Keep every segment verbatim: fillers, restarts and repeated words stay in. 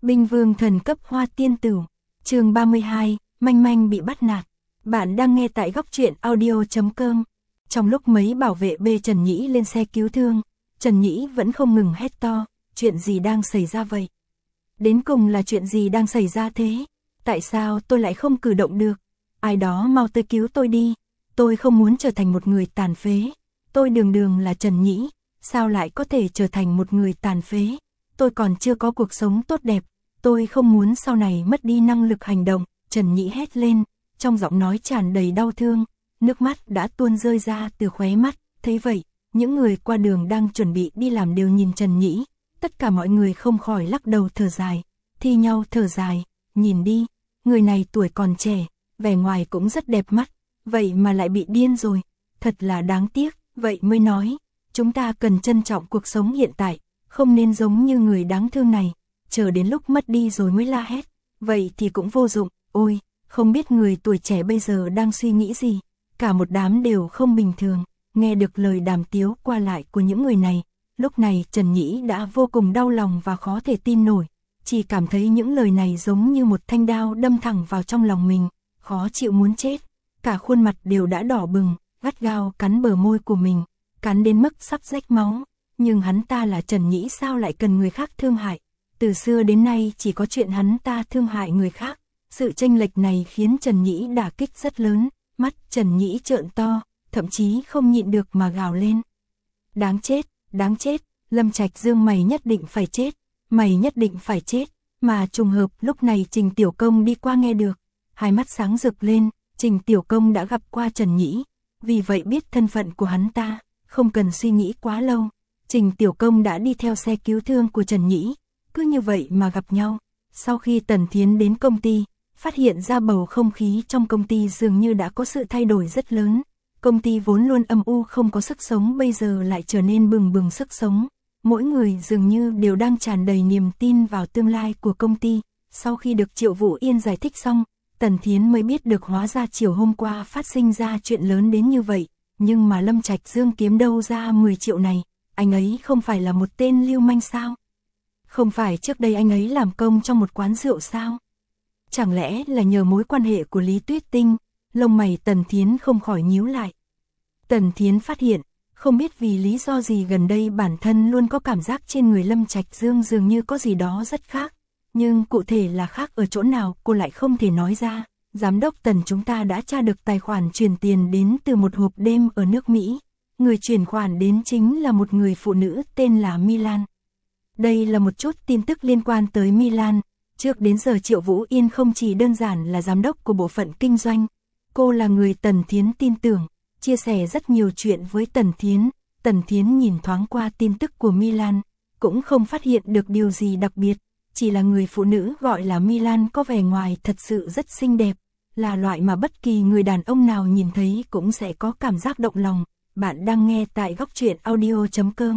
Binh vương thần cấp hoa tiên tử. Chương ba mươi hai, Manh Manh bị bắt nạt. Bạn đang nghe tại góc truyện audio chấm com. Trong lúc mấy bảo vệ bê Trần Nhĩ lên xe cứu thương, Trần Nhĩ vẫn không ngừng hét to, chuyện gì đang xảy ra vậy? Đến cùng là chuyện gì đang xảy ra thế? Tại sao tôi lại không cử động được? Ai đó mau tới cứu tôi đi, tôi không muốn trở thành một người tàn phế. Tôi đường đường là Trần Nhĩ, sao lại có thể trở thành một người tàn phế? Tôi còn chưa có cuộc sống tốt đẹp, tôi không muốn sau này mất đi năng lực hành động. Trần Nhĩ hét lên, trong giọng nói tràn đầy đau thương, nước mắt đã tuôn rơi ra từ khóe mắt. Thấy vậy, những người qua đường đang chuẩn bị đi làm đều nhìn Trần Nhĩ, tất cả mọi người không khỏi lắc đầu thở dài, thi nhau thở dài, nhìn đi, người này tuổi còn trẻ, vẻ ngoài cũng rất đẹp mắt, vậy mà lại bị điên rồi, thật là đáng tiếc. Vậy mới nói, chúng ta cần trân trọng cuộc sống hiện tại, không nên giống như người đáng thương này, chờ đến lúc mất đi rồi mới la hét, vậy thì cũng vô dụng. Ôi, không biết người tuổi trẻ bây giờ đang suy nghĩ gì, cả một đám đều không bình thường. Nghe được lời đàm tiếu qua lại của những người này, lúc này Trần Nhĩ đã vô cùng đau lòng và khó thể tin nổi, chỉ cảm thấy những lời này giống như một thanh đao đâm thẳng vào trong lòng mình, khó chịu muốn chết, cả khuôn mặt đều đã đỏ bừng, gắt gao cắn bờ môi của mình, cắn đến mức sắp rách máu, nhưng hắn ta là Trần Nhĩ sao lại cần người khác thương hại, từ xưa đến nay chỉ có chuyện hắn ta thương hại người khác, sự chênh lệch này khiến Trần Nhĩ đả kích rất lớn, mắt Trần Nhĩ trợn to, thậm chí không nhịn được mà gào lên. Đáng chết, đáng chết, Lâm Trạch Dương mày nhất định phải chết, mày nhất định phải chết, mà trùng hợp lúc này Trình Tiểu Công đi qua nghe được, hai mắt sáng rực lên, Trình Tiểu Công đã gặp qua Trần Nhĩ, vì vậy biết thân phận của hắn ta, không cần suy nghĩ quá lâu, Trình Tiểu Công đã đi theo xe cứu thương của Trần Nhĩ, cứ như vậy mà gặp nhau. Sau khi Tần Thiến đến công ty, phát hiện ra bầu không khí trong công ty dường như đã có sự thay đổi rất lớn. Công ty vốn luôn âm u không có sức sống bây giờ lại trở nên bừng bừng sức sống. Mỗi người dường như đều đang tràn đầy niềm tin vào tương lai của công ty. Sau khi được Triệu Vũ Yên giải thích xong, Tần Thiến mới biết được hóa ra chiều hôm qua phát sinh ra chuyện lớn đến như vậy. Nhưng mà Lâm Trạch Dương kiếm đâu ra mười triệu này, anh ấy không phải là một tên lưu manh sao? Không phải trước đây anh ấy làm công trong một quán rượu sao? Chẳng lẽ là nhờ mối quan hệ của Lý Tuyết Tinh? Lông mày Tần Thiến không khỏi nhíu lại. Tần Thiến phát hiện, không biết vì lý do gì gần đây bản thân luôn có cảm giác trên người Lâm Trạch Dương dường như có gì đó rất khác. Nhưng cụ thể là khác ở chỗ nào cô lại không thể nói ra. Giám đốc Tần chúng ta đã tra được tài khoản chuyển tiền đến từ một hộp đêm ở nước Mỹ. Người chuyển khoản đến chính là một người phụ nữ tên là Milan. Đây là một chút tin tức liên quan tới Milan. Trước đến giờ Triệu Vũ Yên không chỉ đơn giản là giám đốc của bộ phận kinh doanh. Cô là người Tần Thiến tin tưởng, chia sẻ rất nhiều chuyện với Tần Thiến. Tần Thiến nhìn thoáng qua tin tức của Milan, cũng không phát hiện được điều gì đặc biệt. Chỉ là người phụ nữ gọi là Milan có vẻ ngoài thật sự rất xinh đẹp, là loại mà bất kỳ người đàn ông nào nhìn thấy cũng sẽ có cảm giác động lòng. Bạn đang nghe tại góc truyện audio chấm com.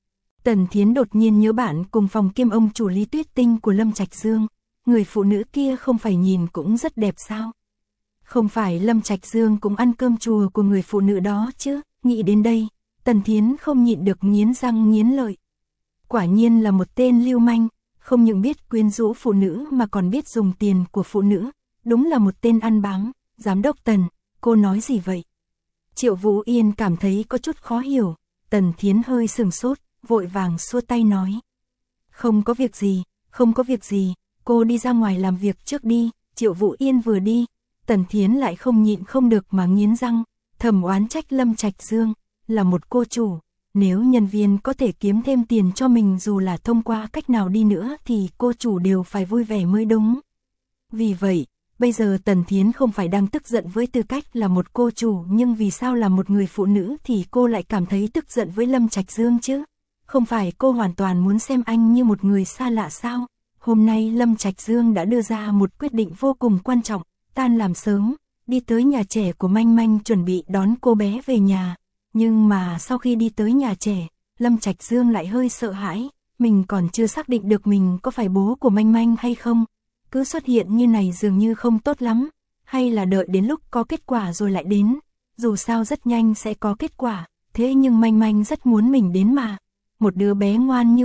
Tần Thiến đột nhiên nhớ bạn cùng phòng kiêm ông chủ Lý Tuyết Tinh của Lâm Trạch Dương. Người phụ nữ kia không phải nhìn cũng rất đẹp sao? Không phải Lâm Trạch Dương cũng ăn cơm chùa của người phụ nữ đó chứ? Nghĩ đến đây, Tần Thiến không nhịn được nghiến răng nghiến lợi. Quả nhiên là một tên lưu manh, không những biết quyến rũ phụ nữ mà còn biết dùng tiền của phụ nữ. Đúng là một tên ăn bám. Giám đốc Tần, cô nói gì vậy? Triệu Vũ Yên cảm thấy có chút khó hiểu. Tần Thiến hơi sừng sốt, vội vàng xua tay nói. Không có việc gì, không có việc gì, cô đi ra ngoài làm việc trước đi. Triệu Vũ Yên vừa đi, Tần Thiến lại không nhịn không được mà nghiến răng, thầm oán trách Lâm Trạch Dương, là một cô chủ. Nếu nhân viên có thể kiếm thêm tiền cho mình dù là thông qua cách nào đi nữa thì cô chủ đều phải vui vẻ mới đúng. Vì vậy, bây giờ Tần Thiến không phải đang tức giận với tư cách là một cô chủ, nhưng vì sao là một người phụ nữ thì cô lại cảm thấy tức giận với Lâm Trạch Dương chứ? Không phải cô hoàn toàn muốn xem anh như một người xa lạ sao? Hôm nay Lâm Trạch Dương đã đưa ra một quyết định vô cùng quan trọng, tan làm sớm, đi tới nhà trẻ của Manh Manh chuẩn bị đón cô bé về nhà. Nhưng mà sau khi đi tới nhà trẻ, Lâm Trạch Dương lại hơi sợ hãi, mình còn chưa xác định được mình có phải bố của Manh Manh hay không. Cứ xuất hiện như này dường như không tốt lắm, hay là đợi đến lúc có kết quả rồi lại đến. Dù sao rất nhanh sẽ có kết quả, thế nhưng Manh Manh rất muốn mình đến mà. Một đứa bé ngoan như vậy,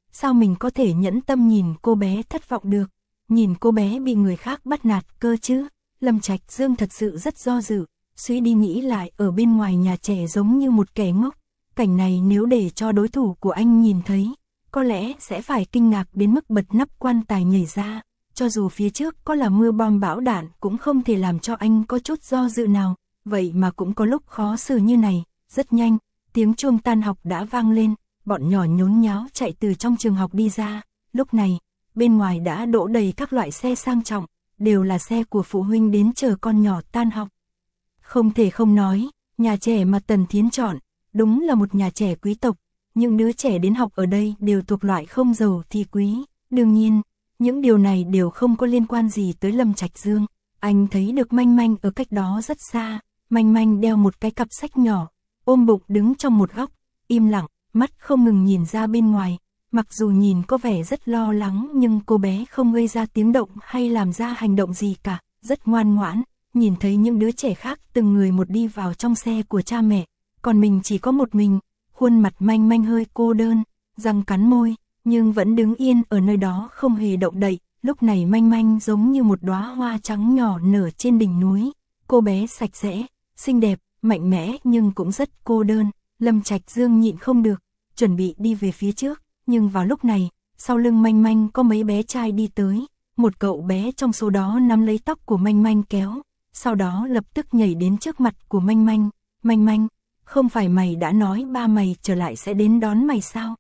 sao mình có thể nhẫn tâm nhìn cô bé thất vọng được, nhìn cô bé bị người khác bắt nạt cơ chứ. Lâm Trạch Dương thật sự rất do dự, suy đi nghĩ lại ở bên ngoài nhà trẻ giống như một kẻ ngốc. Cảnh này nếu để cho đối thủ của anh nhìn thấy, có lẽ sẽ phải kinh ngạc đến mức bật nắp quan tài nhảy ra. Cho dù phía trước có là mưa bom bão đạn cũng không thể làm cho anh có chút do dự nào. Vậy mà cũng có lúc khó xử như này. Rất nhanh, tiếng chuông tan học đã vang lên, bọn nhỏ nhốn nháo chạy từ trong trường học đi ra. Lúc này, bên ngoài đã đỗ đầy các loại xe sang trọng, đều là xe của phụ huynh đến chờ con nhỏ tan học. Không thể không nói, nhà trẻ mà Tần Thiến chọn, đúng là một nhà trẻ quý tộc. Những đứa trẻ đến học ở đây đều thuộc loại không giàu thì quý. Đương nhiên, những điều này đều không có liên quan gì tới Lâm Trạch Dương. Anh thấy được Manh Manh ở cách đó rất xa. Manh Manh đeo một cái cặp sách nhỏ, ôm bụng đứng trong một góc, im lặng, mắt không ngừng nhìn ra bên ngoài. Mặc dù nhìn có vẻ rất lo lắng nhưng cô bé không gây ra tiếng động hay làm ra hành động gì cả, rất ngoan ngoãn. Nhìn thấy những đứa trẻ khác từng người một đi vào trong xe của cha mẹ, còn mình chỉ có một mình, khuôn mặt Manh Manh hơi cô đơn, răng cắn môi, nhưng vẫn đứng yên ở nơi đó không hề động đậy. Lúc này Manh Manh giống như một đóa hoa trắng nhỏ nở trên đỉnh núi, cô bé sạch sẽ, xinh đẹp, mạnh mẽ nhưng cũng rất cô đơn. Lâm Trạch Dương nhịn không được, chuẩn bị đi về phía trước, nhưng vào lúc này, sau lưng Manh Manh có mấy bé trai đi tới, một cậu bé trong số đó nắm lấy tóc của Manh Manh kéo, sau đó lập tức nhảy đến trước mặt của Manh Manh. Manh Manh, không phải mày đã nói ba mày trở lại sẽ đến đón mày sao?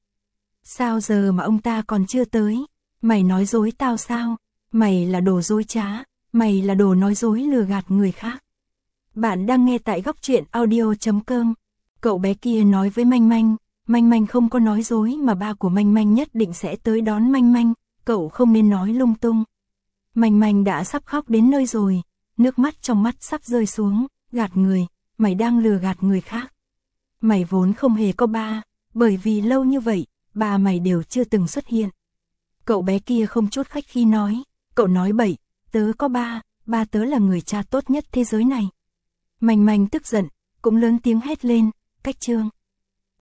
Sao giờ mà ông ta còn chưa tới? Mày nói dối tao sao? Mày là đồ dối trá, mày là đồ nói dối lừa gạt người khác. Bạn đang nghe tại góc truyện audio chấm com. Cậu bé kia nói với Manh Manh, Manh Manh không có nói dối mà ba của Manh Manh nhất định sẽ tới đón Manh Manh, cậu không nên nói lung tung. Manh Manh đã sắp khóc đến nơi rồi, nước mắt trong mắt sắp rơi xuống, gạt người, mày đang lừa gạt người khác. Mày vốn không hề có ba, bởi vì lâu như vậy, ba mày đều chưa từng xuất hiện. Cậu bé kia không chút khách khí nói, cậu nói bậy, tớ có ba, ba tớ là người cha tốt nhất thế giới này. Manh Manh tức giận, cũng lớn tiếng hét lên, cách chương.